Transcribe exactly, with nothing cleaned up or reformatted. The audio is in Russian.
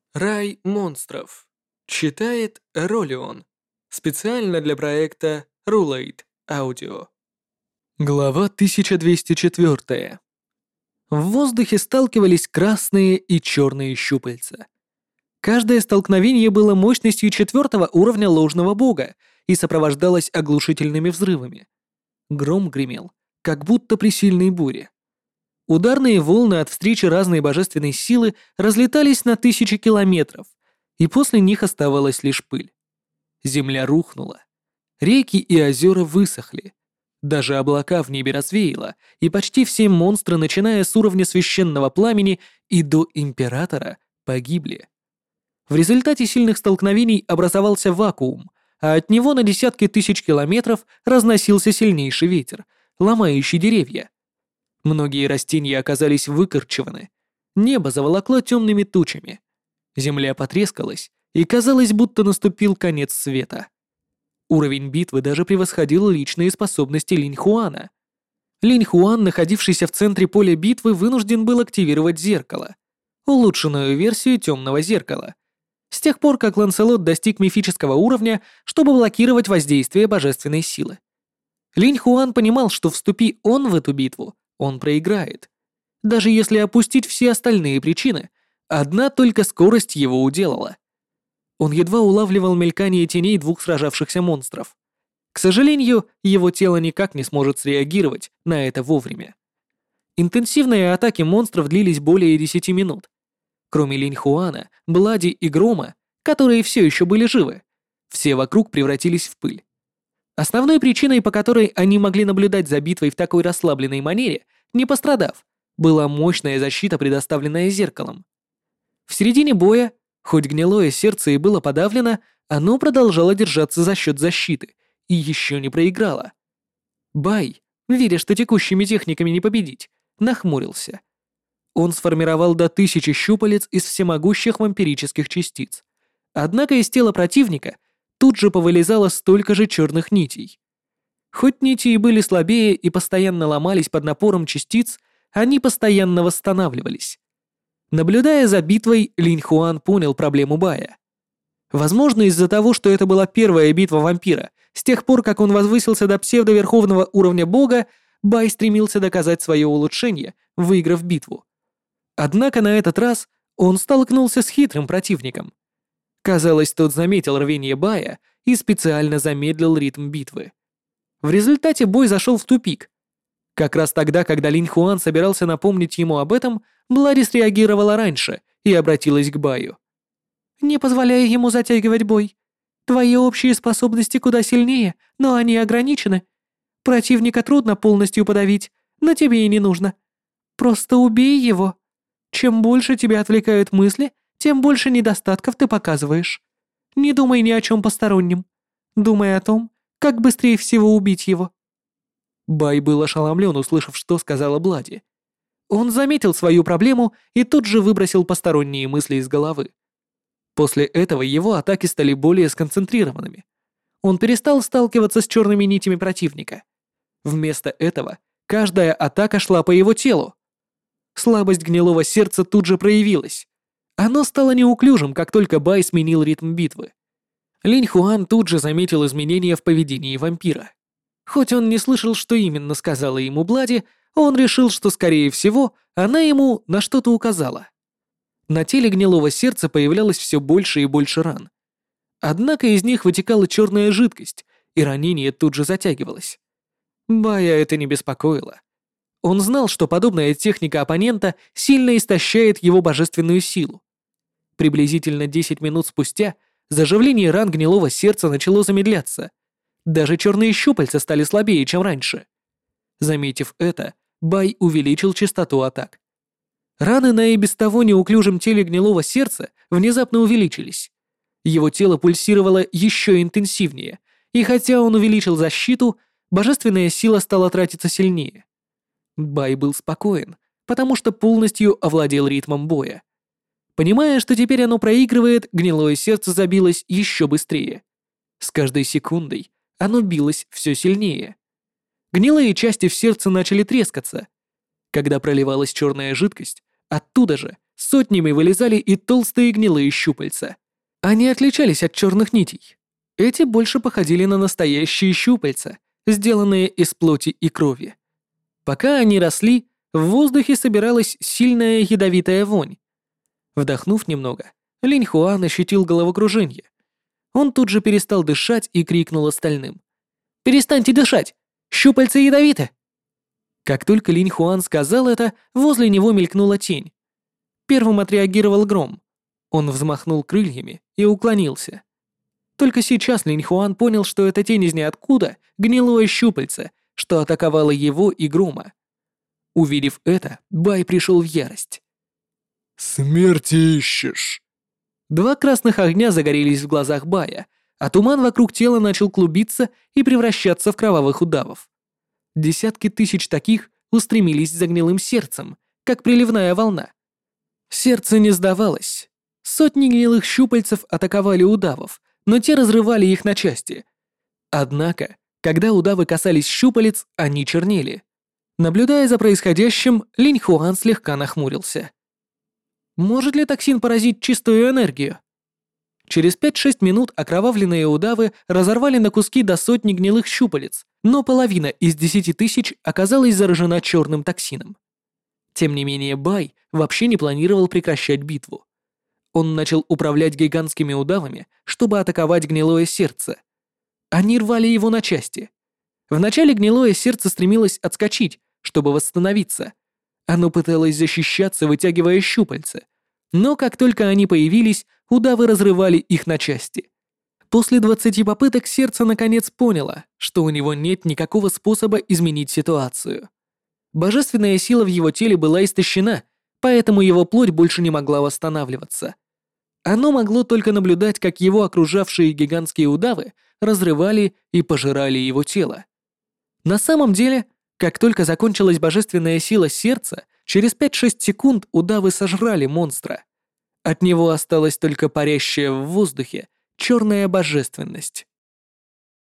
Рай монстров. Читает Ролион. Специально для проекта Rulate Audio. Глава тысяча двести четыре. В воздухе сталкивались красные и черные щупальца. Каждое столкновение было мощностью четвертого уровня ложного бога и сопровождалось оглушительными взрывами. Гром гремел, как будто при сильной буре. Ударные волны от встречи разной божественной силы разлетались на тысячи километров, и после них оставалась лишь пыль. Земля рухнула. Реки и озера высохли. Даже облака в небе развеяло, и почти все монстры, начиная с уровня священного пламени и до императора, погибли. В результате сильных столкновений образовался вакуум, а от него на десятки тысяч километров разносился сильнейший ветер, ломающий деревья. Многие растения оказались выкорчеваны. Небо заволокло темными тучами. Земля потрескалась, и казалось, будто наступил конец света. Уровень битвы даже превосходил личные способности Линь Хуана. Линь Хуан, находившийся в центре поля битвы, вынужден был активировать зеркало, улучшенную версию темного зеркала, с тех пор, как Ланселот достиг мифического уровня, чтобы блокировать воздействие божественной силы. Линь Хуан понимал, что вступи он в эту битву, он проиграет. Даже если опустить все остальные причины, одна только скорость его уделала. Он едва улавливал мелькание теней двух сражавшихся монстров. К сожалению, его тело никак не сможет среагировать на это вовремя. Интенсивные атаки монстров длились более десяти минут. Кроме Линь Хуана, Блади и Грома, которые все еще были живы, все вокруг превратились в пыль. Основной причиной, по которой они могли наблюдать за битвой в такой расслабленной манере, не пострадав, была мощная защита, предоставленная зеркалом. В середине боя, хоть гнилое сердце и было подавлено, оно продолжало держаться за счет защиты и еще не проиграло. Бай, веря, что текущими техниками не победить, нахмурился. Он сформировал до тысячи щупалец из всемогущих вампирических частиц. Однако из тела противника тут же повылезало столько же черных нитей. Хоть нити и были слабее и постоянно ломались под напором частиц, они постоянно восстанавливались. Наблюдая за битвой, Линь Хуан понял проблему Бая. Возможно, из-за того, что это была первая битва вампира, с тех пор, как он возвысился до псевдоверховного уровня бога, Бай стремился доказать свое улучшение, выиграв битву. Однако на этот раз он столкнулся с хитрым противником. Казалось, тот заметил рвение Бая и специально замедлил ритм битвы. В результате бой зашел в тупик. Как раз тогда, когда Линь Хуан собирался напомнить ему об этом, Блади среагировала раньше и обратилась к Баю. «Не позволяй ему затягивать бой. Твои общие способности куда сильнее, но они ограничены. Противника трудно полностью подавить, но тебе и не нужно. Просто убей его. Чем больше тебя отвлекают мысли, тем больше недостатков ты показываешь. Не думай ни о чем постороннем. Думай о том, как быстрее всего убить его». Бай был ошеломлен, услышав, что сказала Блади. Он заметил свою проблему и тут же выбросил посторонние мысли из головы. После этого его атаки стали более сконцентрированными. Он перестал сталкиваться с черными нитями противника. Вместо этого каждая атака шла по его телу. Слабость гнилого сердца тут же проявилась. Оно стало неуклюжим, как только Бай сменил ритм битвы. Линь Хуан тут же заметил изменения в поведении вампира. Хоть он не слышал, что именно сказала ему Блади, он решил, что, скорее всего, она ему на что-то указала. На теле гнилого сердца появлялось все больше и больше ран. Однако из них вытекала черная жидкость, и ранение тут же затягивалось. Бая это не беспокоило. Он знал, что подобная техника оппонента сильно истощает его божественную силу. Приблизительно десять минут спустя заживление ран гнилого сердца начало замедляться. Даже черные щупальца стали слабее, чем раньше. Заметив это, Бай увеличил частоту атак. Раны на и без того неуклюжем теле гнилого сердца внезапно увеличились. Его тело пульсировало еще интенсивнее, и хотя он увеличил защиту, божественная сила стала тратиться сильнее. Бай был спокоен, потому что полностью овладел ритмом боя. Понимая, что теперь оно проигрывает, гнилое сердце забилось еще быстрее. С каждой секундой оно билось все сильнее. Гнилые части в сердце начали трескаться. Когда проливалась черная жидкость, оттуда же сотнями вылезали и толстые гнилые щупальца. Они отличались от черных нитей. Эти больше походили на настоящие щупальца, сделанные из плоти и крови. Пока они росли, в воздухе собиралась сильная ядовитая вонь. Вдохнув немного, Линь Хуан ощутил головокружение. Он тут же перестал дышать и крикнул остальным: «Перестаньте дышать! Щупальца ядовиты!» Как только Линь Хуан сказал это, возле него мелькнула тень. Первым отреагировал Гром. Он взмахнул крыльями и уклонился. Только сейчас Линь Хуан понял, что эта тень из ниоткуда — гнилое щупальце, что атаковало его и Грома. Увидев это, Бай пришел в ярость. «Смерти ищешь!» Два красных огня загорелись в глазах Бая, а туман вокруг тела начал клубиться и превращаться в кровавых удавов. Десятки тысяч таких устремились за гнилым сердцем, как приливная волна. Сердце не сдавалось. Сотни гнилых щупальцев атаковали удавов, но те разрывали их на части. Однако, когда удавы касались щупалец, они чернели. Наблюдая за происходящим, Линь Хуан слегка нахмурился. Может ли токсин поразить чистую энергию? Через пять-шесть минут окровавленные удавы разорвали на куски до сотни гнилых щупалец, но половина из десяти тысяч оказалась заражена черным токсином. Тем не менее, Бай вообще не планировал прекращать битву. Он начал управлять гигантскими удавами, чтобы атаковать гнилое сердце. Они рвали его на части. Вначале гнилое сердце стремилось отскочить, чтобы восстановиться. Оно пыталось защищаться, вытягивая щупальца. Но как только они появились, удавы разрывали их на части. После двадцати попыток сердце наконец поняло, что у него нет никакого способа изменить ситуацию. Божественная сила в его теле была истощена, поэтому его плоть больше не могла восстанавливаться. Оно могло только наблюдать, как его окружавшие гигантские удавы разрывали и пожирали его тело. На самом деле, как только закончилась божественная сила сердца, через пять-шесть секунд удавы сожрали монстра. От него осталась только парящая в воздухе черная божественность.